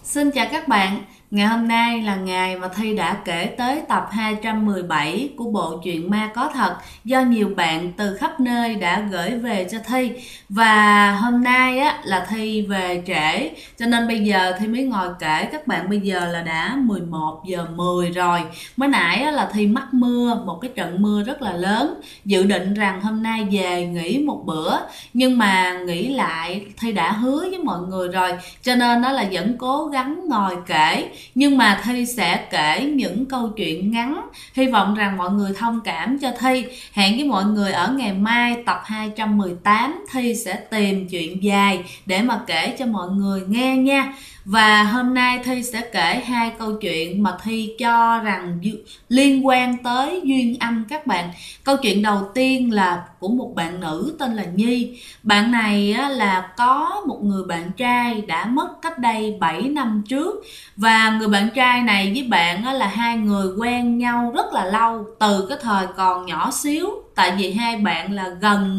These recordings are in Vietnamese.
Xin chào các bạn, ngày hôm nay là ngày mà Thi đã kể tới tập 217 của bộ truyện Ma Có Thật do nhiều bạn từ khắp nơi đã gửi về cho Thi. Và hôm nay á là Thi về trễ cho nên bây giờ Thi mới ngồi kể các bạn. Bây giờ là đã 11 giờ 10 rồi. Mới nãy á, là Thi mắc mưa, một cái trận mưa rất là lớn. Dự định rằng hôm nay về nghỉ một bữa, nhưng mà nghĩ lại Thi đã hứa với mọi người rồi, cho nên đó là vẫn cố gắng ngồi kể. Nhưng mà Thi sẽ kể những câu chuyện ngắn, hy vọng rằng mọi người thông cảm cho Thi. Hẹn với mọi người ở ngày mai tập 218 Thi sẽ tìm chuyện dài để mà kể cho mọi người nghe nha. Và hôm nay Thi sẽ kể hai câu chuyện mà Thi cho rằng liên quan tới duyên âm các bạn. Câu chuyện đầu tiên là của một bạn nữ tên là Nhi. Bạn này là có một người bạn trai đã mất cách đây 7 năm trước. Và người bạn trai này với bạn là hai người quen nhau rất là lâu, từ cái thời còn nhỏ xíu. Tại vì hai bạn là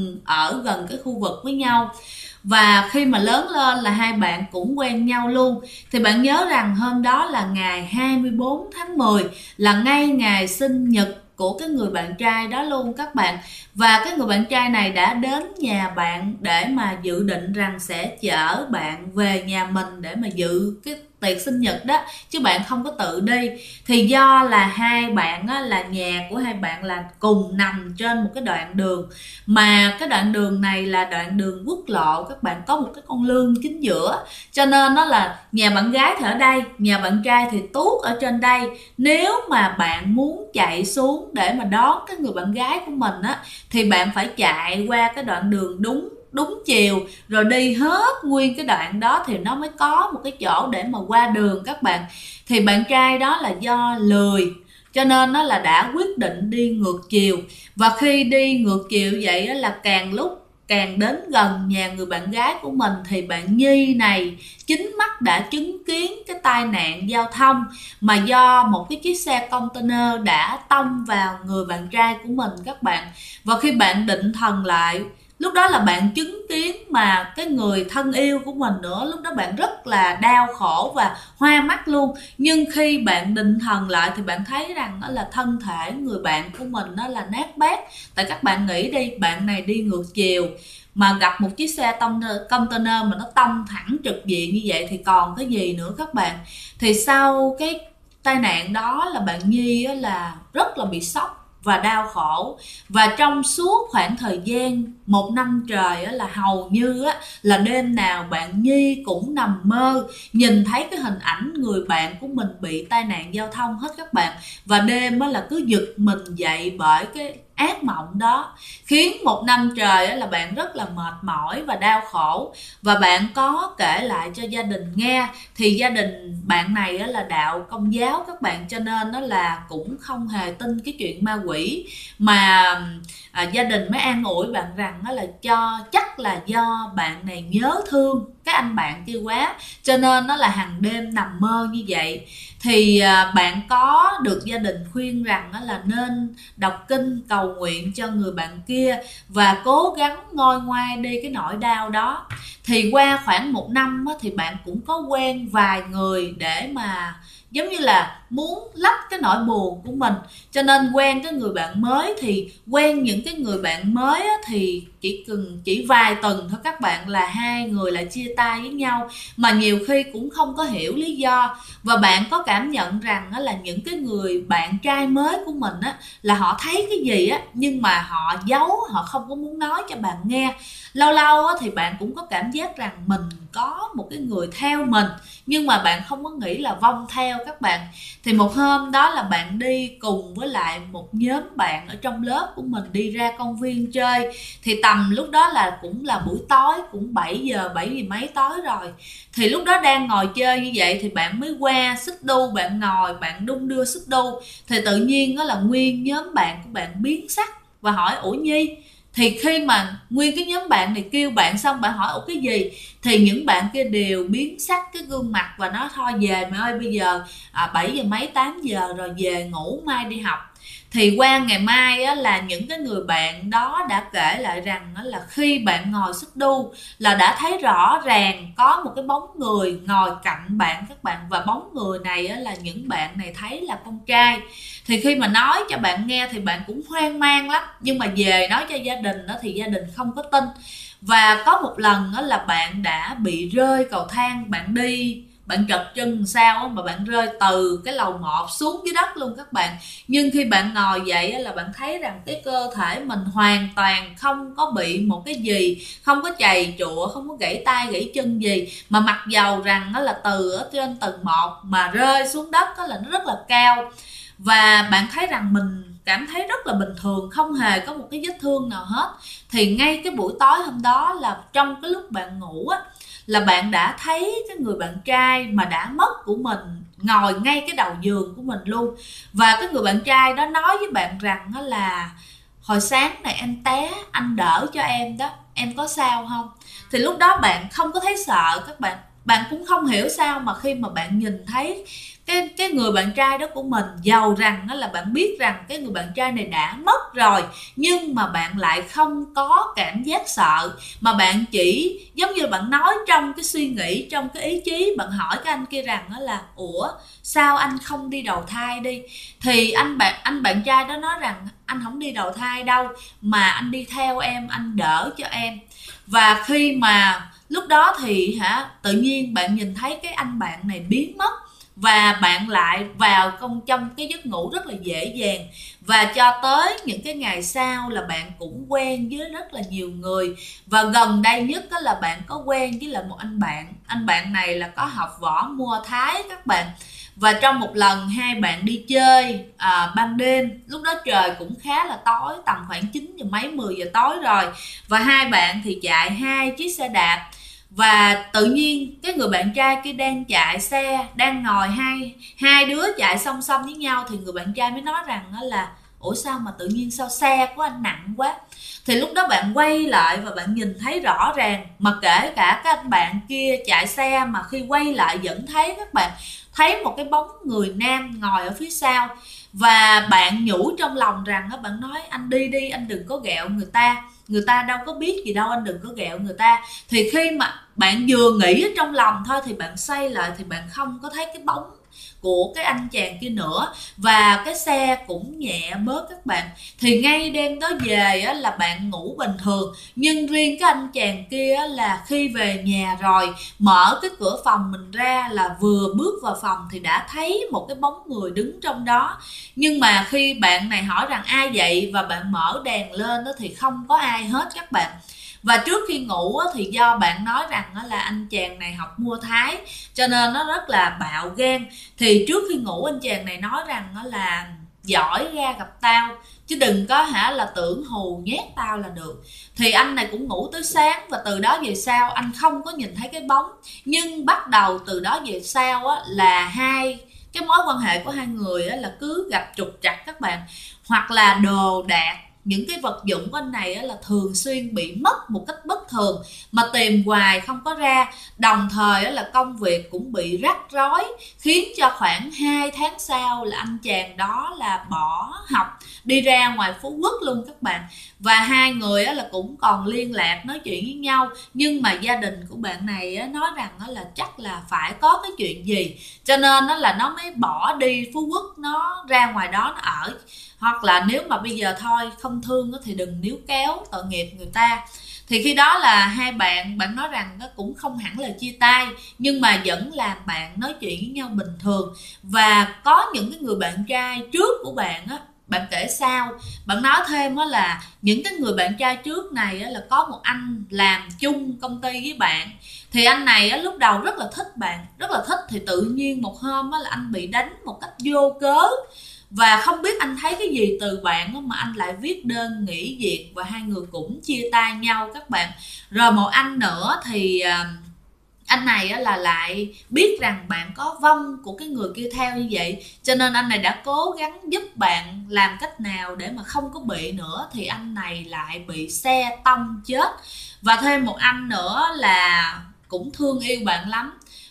ở gần cái khu vực với nhau. Và khi mà lớn lên là hai bạn cũng quen nhau luôn. Thì bạn nhớ rằng hôm đó là ngày 24 tháng 10, là ngay ngày sinh nhật của cái người bạn trai đó luôn các bạn. Và cái người bạn trai này đã đến nhà bạn để mà dự định rằng sẽ chở bạn về nhà mình để mà dự cái tiệc sinh nhật đó, chứ bạn không có tự đi. Thì do là hai bạn là nhà của hai bạn là cùng nằm trên một cái đoạn đường, mà cái đoạn đường này là đoạn đường quốc lộ các bạn, có một cái con lương chính giữa, cho nên nó là nhà bạn gái thì ở đây, nhà bạn trai thì tuốt ở trên đây. Nếu mà bạn muốn chạy xuống để mà đón cái người bạn gái của mình thì bạn phải chạy qua cái đoạn đường đúng chiều, rồi đi hết nguyên cái đoạn đó thì nó mới có một cái chỗ để mà qua đường các bạn. Thì bạn trai đó là do lười cho nên nó là đã quyết định đi ngược chiều. Và khi đi ngược chiều vậy là càng lúc càng đến gần nhà người bạn gái của mình thì bạn Nhi này chính mắt đã chứng kiến cái tai nạn giao thông mà do một cái chiếc xe container đã tông vào người bạn trai của mình các bạn. Và khi bạn định thần lại, lúc đó là bạn chứng kiến mà cái người thân yêu của mình nữa, lúc đó bạn rất là đau khổ và hoa mắt luôn. Nhưng khi bạn định thần lại thì bạn thấy rằng đó là thân thể người bạn của mình nó là nát bét. Tại các bạn nghĩ đi, bạn này đi ngược chiều mà gặp một chiếc xe container mà nó tông thẳng trực diện như vậy thì còn cái gì nữa các bạn. Thì sau cái tai nạn đó là bạn Nhi là rất là bị sốc và đau khổ. Và trong suốt khoảng thời gian 1 năm trời là hầu như là đêm nào bạn Nhi cũng nằm mơ nhìn thấy cái hình ảnh người bạn của mình bị tai nạn giao thông hết các bạn. Và đêm là cứ giật mình dậy bởi cái ác mộng đó, khiến 1 năm trời là bạn rất là mệt mỏi và đau khổ. Và bạn có kể lại cho gia đình nghe, thì gia đình bạn này là đạo Công giáo các bạn, cho nên nó là cũng không hề tin cái chuyện ma quỷ. Mà gia đình mới an ủi bạn rằng là chắc là do bạn này nhớ thương cái anh bạn kia quá, cho nên nó là hàng đêm nằm mơ như vậy. Thì bạn có được gia đình khuyên rằng là nên đọc kinh cầu nguyện cho người bạn kia và cố gắng ngoi ngoai đi cái nỗi đau đó. Thì qua khoảng 1 năm thì bạn cũng có quen vài người để mà giống như là muốn lấp cái nỗi buồn của mình, cho nên quen cái người bạn mới. Thì quen những cái người bạn mới thì chỉ vài tuần thôi các bạn là hai người lại chia tay với nhau, mà nhiều khi cũng không có hiểu lý do. Và bạn có cảm nhận rằng là những cái người bạn trai mới của mình là họ thấy cái gì nhưng mà họ giấu, họ không có muốn nói cho bạn nghe. Lâu lâu thì bạn cũng có cảm giác rằng mình có một cái người theo mình, nhưng mà bạn không có nghĩ là vong theo các bạn. Thì một hôm đó là bạn đi cùng với lại một nhóm bạn ở trong lớp của mình đi ra công viên chơi. Thì tầm lúc đó là cũng là buổi tối, cũng 7 giờ mấy tối rồi. Thì lúc đó đang ngồi chơi như vậy thì bạn mới qua xích đu, bạn ngồi bạn đung đưa xích đu. Thì tự nhiên đó là nguyên nhóm bạn của bạn biến sắc và hỏi ủa Nhi. Thì khi mà nguyên cái nhóm bạn này kêu bạn xong, bạn hỏi ủa cái gì, thì những bạn kia đều biến sắc cái gương mặt và nói thôi về mày ơi, bây giờ 7 giờ mấy 8 giờ rồi, về ngủ mai đi học. Thì qua ngày mai á, là những cái người bạn đó đã kể lại rằng á, là khi bạn ngồi xích đu là đã thấy rõ ràng có một cái bóng người ngồi cạnh bạn các bạn, và bóng người này á, là những bạn này thấy là con trai. Thì khi mà nói cho bạn nghe thì bạn cũng hoang mang lắm, nhưng mà về nói cho gia đình đó thì gia đình không có tin. Và có một lần đó là bạn đã bị rơi cầu thang, bạn đi bạn trật chân sao mà bạn rơi từ cái lầu 1 xuống dưới đất luôn các bạn. Nhưng khi bạn ngồi dậy là bạn thấy rằng cái cơ thể mình hoàn toàn không có bị một cái gì, không có chày chụa, không có gãy tay gãy chân gì, mà mặc dầu rằng nó là từ ở trên tầng 1 mà rơi xuống đất đó là nó rất là cao. Và bạn thấy rằng mình cảm thấy rất là bình thường, không hề có một cái vết thương nào hết. Thì ngay cái buổi tối hôm đó là trong cái lúc bạn ngủ á, là bạn đã thấy cái người bạn trai mà đã mất của mình ngồi ngay cái đầu giường của mình luôn. Và cái người bạn trai đó nói với bạn rằng đó là hồi sáng này em té, anh đỡ cho em đó, em có sao không? Thì lúc đó bạn không có thấy sợ các bạn, bạn cũng không hiểu sao mà khi mà bạn nhìn thấy cái người bạn trai đó của mình, giàu rằng đó là bạn biết rằng cái người bạn trai này đã mất rồi, nhưng mà bạn lại không có cảm giác sợ, mà bạn chỉ giống như bạn nói trong cái suy nghĩ, trong cái ý chí, bạn hỏi cái anh kia rằng đó là ủa sao anh không đi đầu thai đi? Thì anh bạn trai đó nói rằng anh không đi đầu thai đâu, mà anh đi theo em, anh đỡ cho em. Và khi mà lúc đó thì tự nhiên bạn nhìn thấy cái anh bạn này biến mất, và bạn lại vào trong cái giấc ngủ rất là dễ dàng. Và cho tới những cái ngày sau là bạn cũng quen với rất là nhiều người. Và gần đây nhất đó là bạn có quen với lại một anh bạn này là có học võ Muay Thái các bạn. Và trong một lần hai bạn đi chơi ban đêm, lúc đó trời cũng khá là tối, tầm khoảng 9 giờ mấy 10 giờ tối rồi, và hai bạn thì chạy hai chiếc xe đạp. Và tự nhiên cái người bạn trai kia đang chạy xe, đang ngồi hai đứa chạy song song với nhau, thì người bạn trai mới nói rằng đó là ủa sao mà tự nhiên sao xe của anh nặng quá. Thì lúc đó bạn quay lại và bạn nhìn thấy rõ ràng, mà kể cả các anh bạn kia chạy xe mà khi quay lại vẫn thấy các bạn thấy một cái bóng người nam ngồi ở phía sau. Và bạn nhủ trong lòng rằng đó, bạn nói anh đi đi, anh đừng có ghẹo người ta đâu có biết gì đâu, anh đừng có ghẹo người ta. Thì khi mà bạn vừa nghĩ ở trong lòng thôi thì bạn xoay lại thì bạn không có thấy cái bóng của cái anh chàng kia nữa, và cái xe cũng nhẹ bớt các bạn. Thì ngay đêm đó về á, là bạn ngủ bình thường, nhưng riêng cái anh chàng kia á, là khi về nhà rồi mở cái cửa phòng mình ra là vừa bước vào phòng thì đã thấy một cái bóng người đứng trong đó. Nhưng mà khi bạn này hỏi rằng ai vậy và bạn mở đèn lên đó thì không có ai hết các bạn. Và trước khi ngủ thì do bạn nói rằng là anh chàng này học Muay Thái cho nên nó rất là bạo gan. Thì trước khi ngủ anh chàng này nói rằng là giỏi ra gặp tao, chứ đừng có là tưởng hù nhét tao là được. Thì anh này cũng ngủ tới sáng, và từ đó về sau anh không có nhìn thấy cái bóng. Nhưng bắt đầu từ đó về sau là cái mối quan hệ của hai người là cứ gặp trục trặc các bạn, hoặc là đồ đạc, những cái vật dụng của anh này là thường xuyên bị mất một cách bất thường, mà tìm hoài không có ra. Đồng thời là công việc cũng bị rắc rối, khiến cho khoảng 2 tháng sau là anh chàng đó là bỏ học đi ra ngoài Phú Quốc luôn các bạn. Và hai người là cũng còn liên lạc nói chuyện với nhau, nhưng mà gia đình của bạn này nói rằng là chắc là phải có cái chuyện gì cho nên là nó mới bỏ đi Phú Quốc, nó ra ngoài đó nó ở. Hoặc là nếu mà bây giờ thôi không thương thì đừng níu kéo, tội nghiệp người ta. Thì khi đó là hai bạn nói rằng nó cũng không hẳn là chia tay, nhưng mà vẫn làm bạn nói chuyện với nhau bình thường. Và có những cái người bạn trai trước của bạn bạn kể sao, bạn nói thêm là những cái người bạn trai trước này là có một anh làm chung công ty với bạn. Thì anh này lúc đầu rất là thích bạn, rất là thích, thì tự nhiên một hôm là anh bị đánh một cách vô cớ. Và không biết anh thấy cái gì từ bạn mà anh lại viết đơn nghỉ việc, và hai người cũng chia tay nhau các bạn. Rồi một anh nữa thì anh này là lại biết rằng bạn có vong của cái người kia theo như vậy, cho nên anh này đã cố gắng giúp bạn làm cách nào để mà không có bị nữa. Thì anh này lại bị xe tông chết. Và thêm một anh nữa là cũng thương yêu bạn lắm,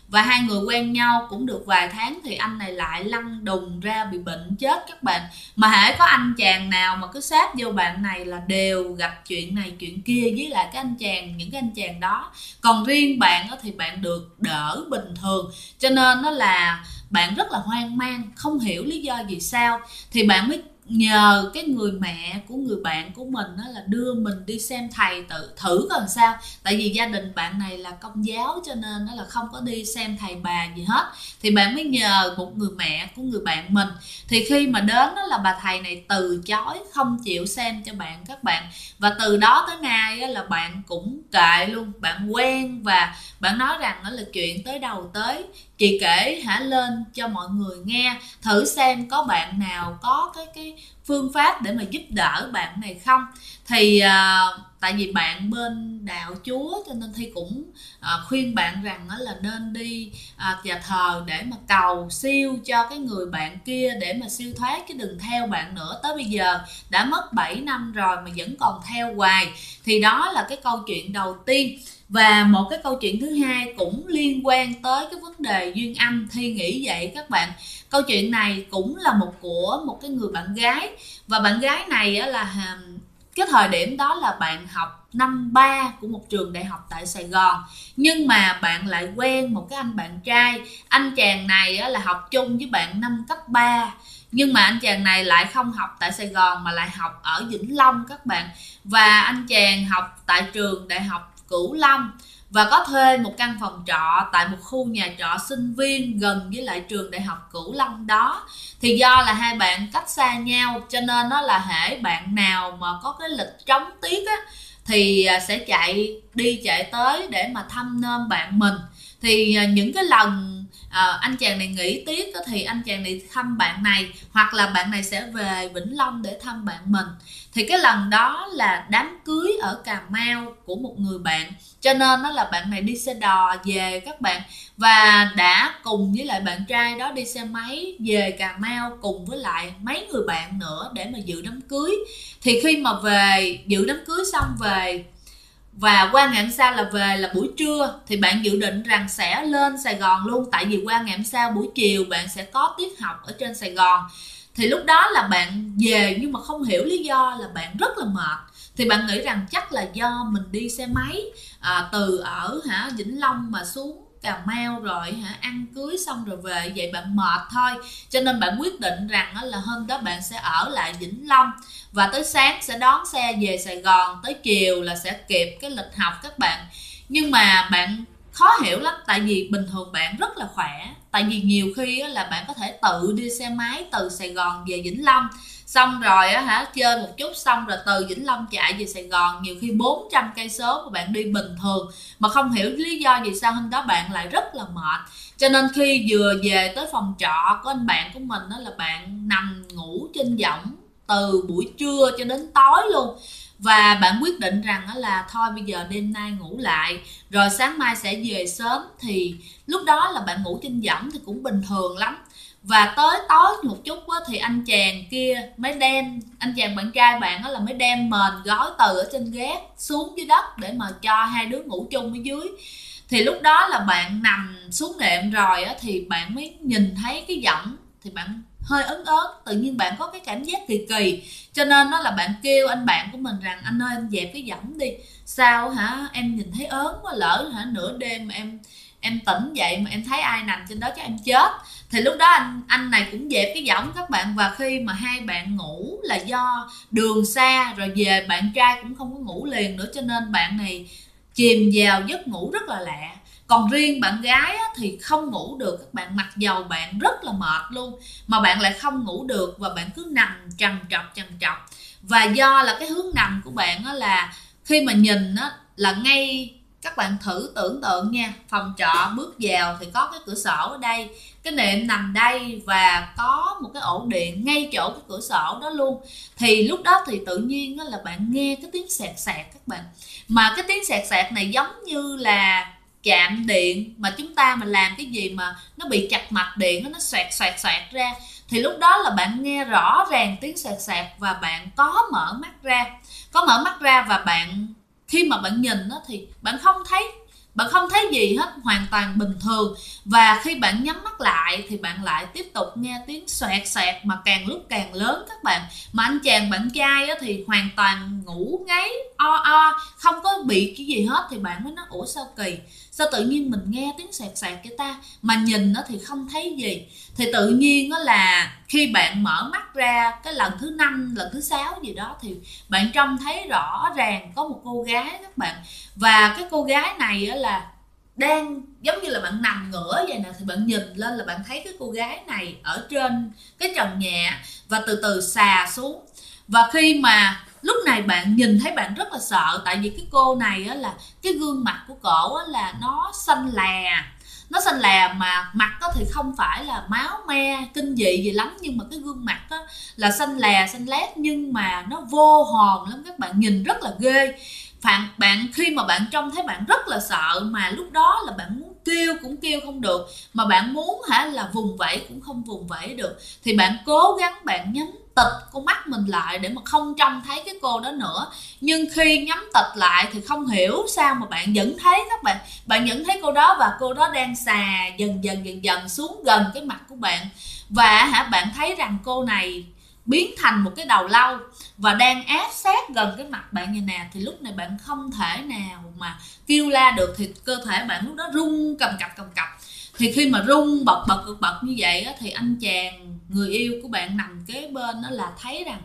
và hai người quen nhau cũng được vài tháng thì anh này lại lăn đùng ra bị bệnh chết các bạn. Mà hễ có anh chàng nào mà cứ sát vô bạn này là đều gặp chuyện này chuyện kia với lại cái anh chàng, những cái anh chàng đó. Còn riêng bạn thì bạn được đỡ bình thường, cho nên nó là bạn rất là hoang mang, không hiểu lý do vì sao. Thì bạn mới nhờ cái người mẹ của người bạn của mình đó là đưa mình đi xem thầy tự thử coi làm sao. Tại vì gia đình bạn này là công giáo cho nên nó là không có đi xem thầy bà gì hết. Thì bạn mới nhờ một người mẹ của người bạn mình. Thì khi mà đến đó là bà thầy này từ chối, không chịu xem cho bạn các bạn. Và từ đó tới nay là bạn cũng kệ luôn, bạn quen và bạn nói rằng đó là chuyện tới đâu tới, chị kể lên cho mọi người nghe thử xem có bạn nào có cái phương pháp để mà giúp đỡ bạn này không. Thì tại vì bạn bên đạo Chúa cho nên Thi cũng khuyên bạn rằng đó là nên đi nhà thờ để mà cầu siêu cho cái người bạn kia để mà siêu thoát, chứ đừng theo bạn nữa. Tới bây giờ đã mất 7 năm rồi mà vẫn còn theo hoài. Thì đó là cái câu chuyện đầu tiên. Và một cái câu chuyện thứ hai cũng liên quan tới cái vấn đề duyên âm, Thi nghĩ vậy các bạn. Câu chuyện này cũng là của một cái người bạn gái. Và bạn gái này là cái thời điểm đó là bạn học năm 3 của một trường đại học tại Sài Gòn. Nhưng mà bạn lại quen một cái anh bạn trai. Anh chàng này là học chung với bạn năm cấp 3. Nhưng mà anh chàng này lại không học tại Sài Gòn mà lại học ở Vĩnh Long các bạn. Và anh chàng học tại trường đại học Cửu Long và có thuê một căn phòng trọ tại một khu nhà trọ sinh viên gần với lại trường đại học Cửu Long đó. Thì do là hai bạn cách xa nhau cho nên nó là hễ bạn nào mà có cái lịch trống tiết thì sẽ chạy tới để mà thăm nom bạn mình. Thì những cái lần anh chàng này nghỉ tiết thì anh chàng này thăm bạn này, hoặc là bạn này sẽ về Vĩnh Long để thăm bạn mình. Thì cái lần đó là đám cưới ở Cà Mau của một người bạn, cho nên đó là bạn này đi xe đò về các bạn, và đã cùng với lại bạn trai đó đi xe máy về Cà Mau cùng với lại mấy người bạn nữa để mà dự đám cưới. Thì khi mà về dự đám cưới xong về và qua ngày hôm sau là về là buổi trưa, thì bạn dự định rằng sẽ lên Sài Gòn luôn, tại vì qua ngày hôm sau buổi chiều bạn sẽ có tiết học ở trên Sài Gòn. Thì lúc đó là bạn về nhưng mà không hiểu lý do là bạn rất là mệt. Thì bạn nghĩ rằng chắc là do mình đi xe máy từ ở Vĩnh Long mà xuống Cà Mau rồi ăn cưới xong rồi về, vậy bạn mệt thôi. Cho nên bạn quyết định rằng là hôm đó bạn sẽ ở lại Vĩnh Long và tới sáng sẽ đón xe về Sài Gòn, tới chiều là sẽ kịp cái lịch học các bạn. Nhưng mà bạn khó hiểu lắm, tại vì bình thường bạn rất là khỏe. Tại vì nhiều khi là bạn có thể tự đi xe máy từ Sài Gòn về Vĩnh Long, xong rồi chơi một chút xong rồi từ Vĩnh Long chạy về Sài Gòn, nhiều khi 400 cây số mà bạn đi bình thường. Mà không hiểu lý do vì sao hôm đó bạn lại rất là mệt. Cho nên khi vừa về tới phòng trọ của anh bạn của mình đó là bạn nằm ngủ trên võng từ buổi trưa cho đến tối luôn. Và bạn quyết định rằng là thôi bây giờ đêm nay ngủ lại rồi sáng mai sẽ về sớm. Thì lúc đó là bạn ngủ trên võng thì cũng bình thường lắm. Và tới tối một chút thì anh chàng kia mới đem, anh chàng bạn trai bạn là mới đem mền gói từ ở trên gác xuống dưới đất để mà cho hai đứa ngủ chung ở dưới. Thì lúc đó là bạn nằm xuống nệm rồi thì bạn mới nhìn thấy cái võng, thì bạn hơi ớn, tự nhiên bạn có cái cảm giác kỳ kỳ. Cho nên đó là bạn kêu anh bạn của mình rằng anh ơi anh dẹp cái võng đi, sao em nhìn thấy ớn quá, lỡ nửa đêm mà em tỉnh dậy mà em thấy ai nằm trên đó chắc em chết. Thì lúc đó anh này cũng dẹp cái võng các bạn. Và khi mà hai bạn ngủ là do đường xa rồi về, bạn trai cũng không có ngủ liền nữa, cho nên bạn này chìm vào giấc ngủ rất là lạ. Còn riêng bạn gái thì không ngủ được các bạn, mặc dầu bạn rất là mệt luôn mà bạn lại không ngủ được, và bạn cứ nằm trằn trọc. Và do là cái hướng nằm của bạn là khi mà nhìn là ngay, các bạn thử tưởng tượng nha, phòng trọ bước vào thì có cái cửa sổ ở đây, cái nệm nằm đây và có một cái ổ điện ngay chỗ cái cửa sổ đó luôn. Thì lúc đó thì tự nhiên là bạn nghe cái tiếng sẹt các bạn. Mà cái tiếng sẹt này giống như là chạm điện, mà chúng ta mà làm cái gì mà nó bị chặt mạch điện nó xoẹt ra. Thì lúc đó là bạn nghe rõ ràng tiếng sẹt và bạn có mở mắt ra. Và bạn khi mà bạn nhìn thì bạn không thấy, bạn không thấy gì hết, hoàn toàn bình thường. Và khi bạn nhắm mắt lại thì bạn lại tiếp tục nghe tiếng xoẹt xoẹt mà càng lúc càng lớn các bạn. Mà anh chàng bạn trai thì hoàn toàn ngủ ngáy o o, không có bị cái gì hết. Thì bạn mới nói ủa sao kỳ, sao tự nhiên mình nghe tiếng xoẹt xoẹt vậy ta, mà nhìn thì không thấy gì. Thì tự nhiên là khi bạn mở mắt ra cái lần thứ 5, lần thứ 6 gì đó, thì bạn trông thấy rõ ràng có một cô gái các bạn. Và cái cô gái này là đang giống như là bạn nằm ngửa vậy nè, thì bạn nhìn lên là bạn thấy cái cô gái này ở trên cái trần nhà và từ từ xà xuống. Và khi mà lúc này bạn nhìn thấy bạn rất là sợ, tại vì cái cô này là cái gương mặt của cổ là nó xanh lè, mà mặt thì không phải là máu me kinh dị gì lắm, nhưng mà cái gương mặt là xanh lè xanh lét, nhưng mà nó vô hồn lắm các bạn, nhìn rất là ghê. Bạn khi mà bạn trông thấy bạn rất là sợ, mà lúc đó là bạn muốn kêu cũng kêu không được, mà bạn muốn là vùng vẫy cũng không vùng vẫy được. Thì bạn cố gắng bạn nhắm tịt con mắt mình lại để mà không trông thấy cái cô đó nữa. Nhưng khi nhắm tịt lại thì không hiểu sao mà bạn vẫn thấy các bạn, bạn vẫn thấy cô đó, và cô đó đang xà dần dần xuống gần cái mặt của bạn. Và bạn thấy rằng cô này biến thành một cái đầu lâu và đang áp sát gần cái mặt bạn như nè. Thì lúc này bạn không thể nào mà kêu la được, thì cơ thể bạn lúc đó run cầm cập. Thì khi mà run bật như vậy thì anh chàng người yêu của bạn nằm kế bên là thấy rằng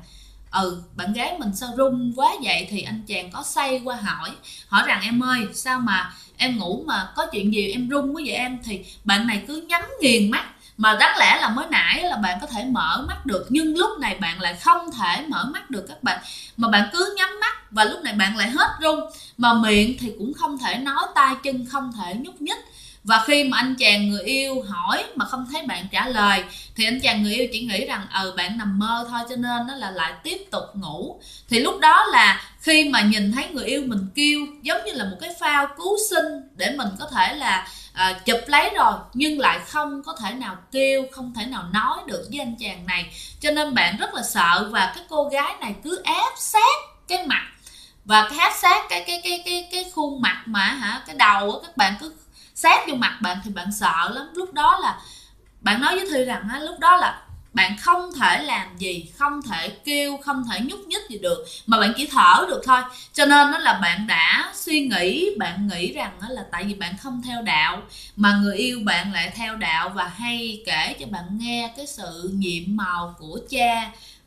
bạn gái mình sao run quá vậy. Thì anh chàng có xoay qua hỏi rằng em ơi, sao mà em ngủ mà có chuyện gì em run quá vậy em. Thì bạn này cứ nhắm nghiền mắt, mà đáng lẽ là mới nãy là bạn có thể mở mắt được, nhưng lúc này bạn lại không thể mở mắt được các bạn, mà bạn cứ nhắm mắt. Và lúc này bạn lại hết run, mà miệng thì cũng không thể nói, tay chân không thể nhúc nhích. Và khi mà anh chàng người yêu hỏi mà không thấy bạn trả lời, thì anh chàng người yêu chỉ nghĩ rằng bạn nằm mơ thôi, cho nên nó là lại tiếp tục ngủ. Thì lúc đó là khi mà nhìn thấy người yêu mình kêu, giống như là một cái phao cứu sinh để mình có thể là chụp lấy rồi, nhưng lại không có thể nào kêu, không thể nào nói được với anh chàng này. Cho nên bạn rất là sợ, và cái cô gái này cứ áp sát cái mặt, và cái áp sát cái khuôn mặt mà cái đầu các bạn cứ sát vô mặt bạn. Thì bạn sợ lắm. Lúc đó là bạn nói với Thư rằng lúc đó là bạn không thể làm gì, không thể kêu, không thể nhúc nhích gì được, mà bạn chỉ thở được thôi. Cho nên đó là bạn đã suy nghĩ, bạn nghĩ rằng là tại vì bạn không theo đạo, mà người yêu bạn lại theo đạo và hay kể cho bạn nghe cái sự nhiệm màu của cha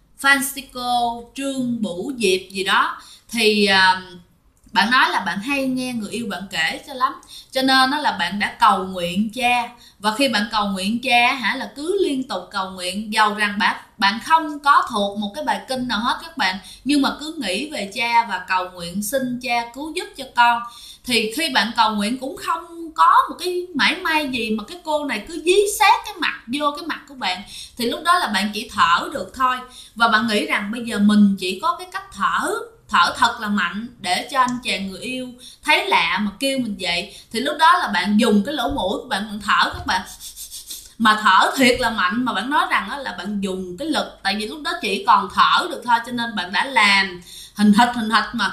Francisco Trương Bửu Diệp gì đó. Thì bạn nói là bạn hay nghe người yêu bạn kể cho lắm, cho nên đó là bạn đã cầu nguyện cha. Và khi bạn cầu nguyện cha là cứ liên tục cầu nguyện, dầu rằng bạn không có thuộc một cái bài kinh nào hết các bạn, nhưng mà cứ nghĩ về cha và cầu nguyện xin cha cứu giúp cho con. Thì khi bạn cầu nguyện cũng không có một cái mảy may gì, mà cái cô này cứ dí sát cái mặt vô cái mặt của bạn. Thì lúc đó là bạn chỉ thở được thôi, và bạn nghĩ rằng bây giờ mình chỉ có cái cách thở thật là mạnh để cho anh chàng người yêu thấy lạ mà kêu mình dậy. Thì lúc đó là bạn dùng cái lỗ mũi của bạn thở các bạn, mà thở thiệt là mạnh, mà bạn nói rằng là bạn dùng cái lực, tại vì lúc đó chỉ còn thở được thôi, cho nên bạn đã làm hình hịch mà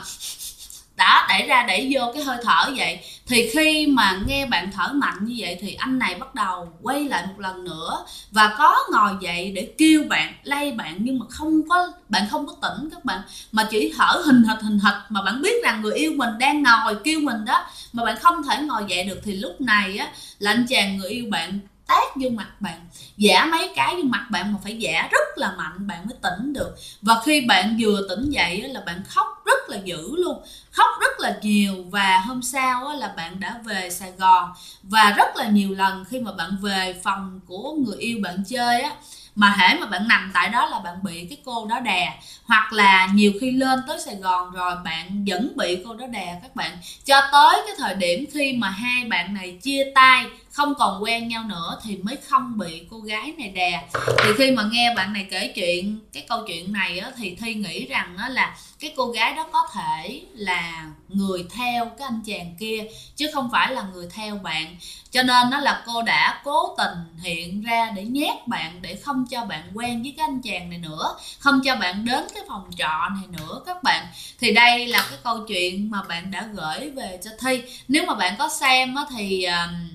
đã đẩy vô cái hơi thở vậy. Thì khi mà nghe bạn thở mạnh như vậy thì anh này bắt đầu quay lại một lần nữa và có ngồi dậy để kêu bạn, lay bạn, nhưng mà bạn không có tỉnh các bạn, mà chỉ thở hình hịch. Mà bạn biết rằng người yêu mình đang ngồi kêu mình đó, mà bạn không thể ngồi dậy được. Thì lúc này là anh chàng người yêu bạn tát vô mặt bạn, giã mấy cái vô mặt bạn, mà phải giã rất là mạnh bạn mới tỉnh được. Và khi bạn vừa tỉnh dậy là bạn khóc rất là dữ luôn, khóc rất là nhiều. Và hôm sau là bạn đã về Sài Gòn, và rất là nhiều lần khi mà bạn về phòng của người yêu bạn chơi mà hễ mà bạn nằm tại đó là bạn bị cái cô đó đè, hoặc là nhiều khi lên tới Sài Gòn rồi bạn vẫn bị cô đó đè các bạn, cho tới cái thời điểm khi mà hai bạn này chia tay không còn quen nhau nữa thì mới không bị cô gái này đè. Thì khi mà nghe bạn này kể chuyện, cái câu chuyện này á, thì Thi nghĩ rằng đó là cái cô gái đó có thể là người theo cái anh chàng kia chứ không phải là người theo bạn, cho nên đó là cô đã cố tình hiện ra để nhét bạn, để không cho bạn quen với cái anh chàng này nữa, không cho bạn đến cái phòng trọ này nữa các bạn. Thì đây là cái câu chuyện mà bạn đã gửi về cho Thi. Nếu mà bạn có xem á, thì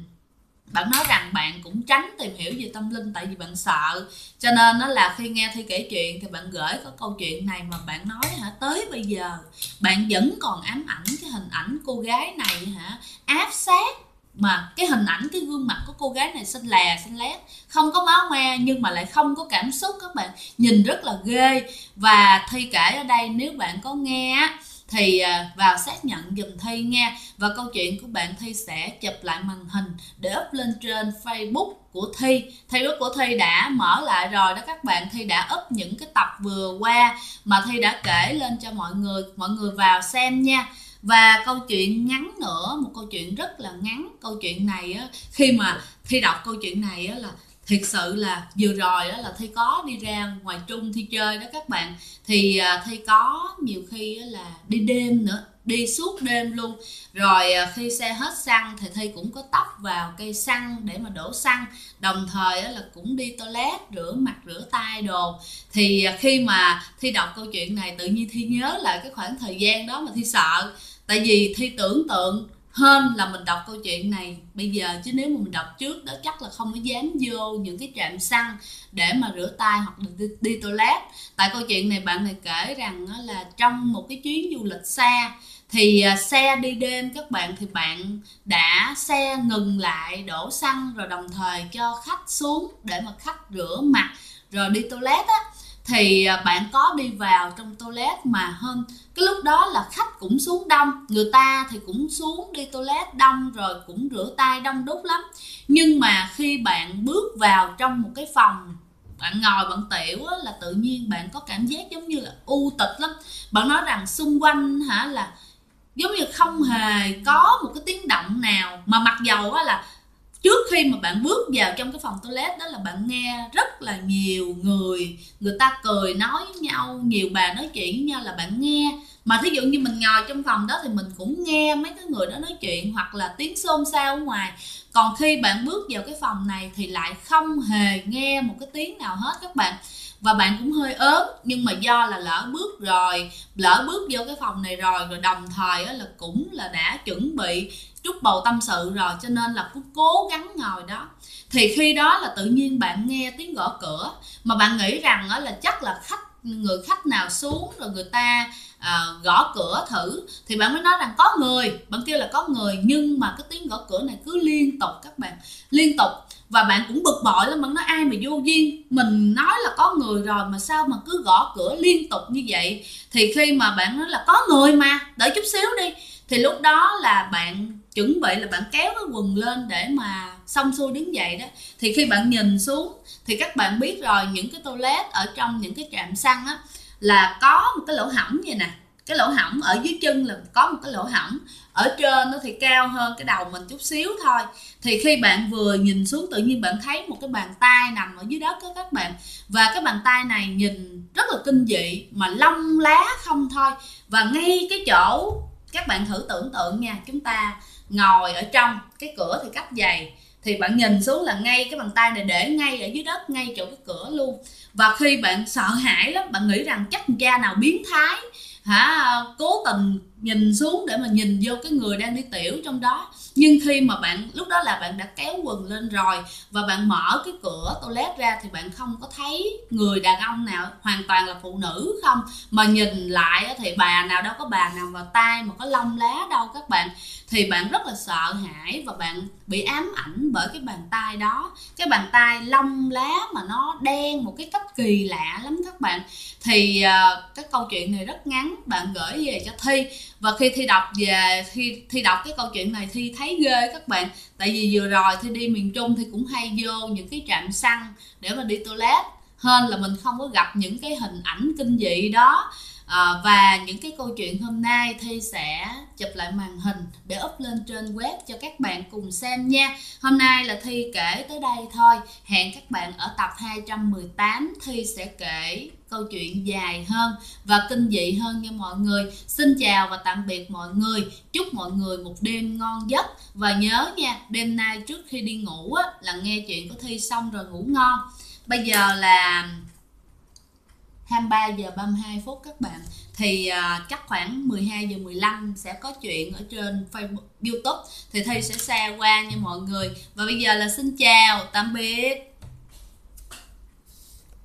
bạn nói rằng bạn cũng tránh tìm hiểu về tâm linh tại vì bạn sợ, cho nên đó là khi nghe Thi kể chuyện thì bạn gửi có câu chuyện này, mà bạn nói hả, tới bây giờ bạn vẫn còn ám ảnh cái hình ảnh cô gái này hả, áp sát, mà cái hình ảnh, cái gương mặt của cô gái này xinh lè xinh lét, không có máu me nhưng mà lại không có cảm xúc các bạn, nhìn rất là ghê. Và Thi kể ở đây, nếu bạn có nghe á thì vào xác nhận giùm Thi nha. Và câu chuyện của bạn Thi sẽ chụp lại màn hình để up lên trên Facebook của Thi. Facebook của Thi đã mở lại rồi đó các bạn. Thi đã up những cái tập vừa qua mà Thi đã kể lên cho mọi người vào xem nha. Và câu chuyện ngắn nữa, một câu chuyện rất là ngắn. Câu chuyện này á, khi mà Thi đọc câu chuyện này á, là thiệt sự là vừa rồi đó là Thi có đi ra ngoài Trung Thi chơi đó các bạn. Thì Thi có nhiều khi là đi đêm nữa, đi suốt đêm luôn. Rồi khi xe hết xăng thì Thi cũng có tấp vào cây xăng để mà đổ xăng, đồng thời là cũng đi toilet, rửa mặt rửa tay đồ. Thì khi mà Thi đọc câu chuyện này, tự nhiên Thi nhớ lại cái khoảng thời gian đó mà Thi sợ. Tại vì Thi tưởng tượng hơn là mình đọc câu chuyện này bây giờ, chứ nếu mà mình đọc trước đó chắc là không có dám vô những cái trạm xăng để mà rửa tay hoặc là đi toilet. Tại câu chuyện này bạn này kể rằng là trong một cái chuyến du lịch xa, thì xe đi đêm các bạn, thì bạn đã xe ngừng lại đổ xăng, rồi đồng thời cho khách xuống để mà khách rửa mặt rồi đi toilet á. Thì bạn có đi vào trong toilet mà hơn cái lúc đó là khách cũng xuống đông, người ta thì cũng xuống đi toilet đông, rồi cũng rửa tay đông đúc lắm. Nhưng mà khi bạn bước vào trong một cái phòng, bạn ngồi bạn tiểu á, là tự nhiên bạn có cảm giác giống như là u tịch lắm. Bạn nói rằng xung quanh hả, là giống như không hề có một cái tiếng động nào, mà mặc dầu á là trước khi mà bạn bước vào trong cái phòng toilet đó là bạn nghe rất là nhiều người ta cười nói với nhau, nhiều bà nói chuyện với nhau là bạn nghe. Mà thí dụ như mình ngồi trong phòng đó thì mình cũng nghe mấy cái người đó nói chuyện hoặc là tiếng xôn xao ở ngoài. Còn khi bạn bước vào cái phòng này thì lại không hề nghe một cái tiếng nào hết các bạn. Và bạn cũng hơi ớn, nhưng mà do là lỡ bước vô cái phòng này rồi đồng thời là cũng là đã chuẩn bị trút bầu tâm sự rồi, cho nên là cứ cố gắng ngồi đó. Thì khi đó là tự nhiên bạn nghe tiếng gõ cửa, mà bạn nghĩ rằng là chắc là người khách nào xuống rồi người ta gõ cửa thử, thì bạn mới nói rằng có người, bạn kêu là có người, nhưng mà cái tiếng gõ cửa này cứ liên tục các bạn, liên tục. Và bạn cũng bực bội lắm, bạn nói ai mà vô duyên, mình nói là có người rồi mà sao mà cứ gõ cửa liên tục như vậy. Thì khi mà bạn nói là có người mà, đợi chút xíu đi, thì lúc đó là bạn chuẩn bị là bạn kéo cái quần lên để mà xong xuôi đứng dậy đó. Thì khi bạn nhìn xuống thì các bạn biết rồi, những cái toilet ở trong những cái trạm xăng á là có một cái lỗ hổng vậy nè. Cái lỗ hổng ở dưới chân là có một cái lỗ hổng, ở trên nó thì cao hơn cái đầu mình chút xíu thôi. Thì khi bạn vừa nhìn xuống, tự nhiên bạn thấy một cái bàn tay nằm ở dưới đất đó các bạn. Và cái bàn tay này nhìn rất là kinh dị, mà lông lá không thôi. Và ngay cái chỗ, các bạn thử tưởng tượng nha, chúng ta ngồi ở trong, cái cửa thì cách dày, thì bạn nhìn xuống là ngay cái bàn tay này để ngay ở dưới đất, ngay chỗ cái cửa luôn. Và khi bạn sợ hãi lắm, bạn nghĩ rằng chắc cha nào biến thái cố tình nhìn xuống để mà nhìn vô cái người đang đi tiểu trong đó. Nhưng khi mà bạn, lúc đó là bạn đã kéo quần lên rồi và bạn mở cái cửa toilet ra, thì bạn không có thấy người đàn ông nào, hoàn toàn là phụ nữ không. Mà nhìn lại thì bà nào đâu có bà nào vào tay mà có lông lá đâu các bạn. Thì bạn rất là sợ hãi và bạn bị ám ảnh bởi cái bàn tay đó. Cái bàn tay lông lá mà nó đen một cái cách kỳ lạ lắm các bạn. Thì cái câu chuyện này rất ngắn, bạn gửi về cho Thi. Và khi Thi đọc cái câu chuyện này, Thi thấy ghê các bạn. Tại vì vừa rồi Thi đi miền Trung thì cũng hay vô những cái trạm xăng để mà đi toilet, hơn là mình không có gặp những cái hình ảnh kinh dị đó. Và những cái câu chuyện hôm nay Thi sẽ chụp lại màn hình để up lên trên web cho các bạn cùng xem nha. Hôm nay là Thi kể tới đây thôi. Hẹn các bạn ở tập 218, Thi sẽ kể câu chuyện dài hơn và kinh dị hơn nha mọi người. Xin chào và tạm biệt mọi người. Chúc mọi người một đêm ngon giấc. Và nhớ nha, đêm nay trước khi đi ngủ là nghe chuyện của Thi xong rồi ngủ ngon. Bây giờ là 23 giờ 32 phút các bạn. Thì chắc khoảng 12 giờ 15 sẽ có chuyện ở trên Facebook, YouTube. Thì Thi sẽ share qua nha mọi người. Và bây giờ là xin chào, tạm biệt.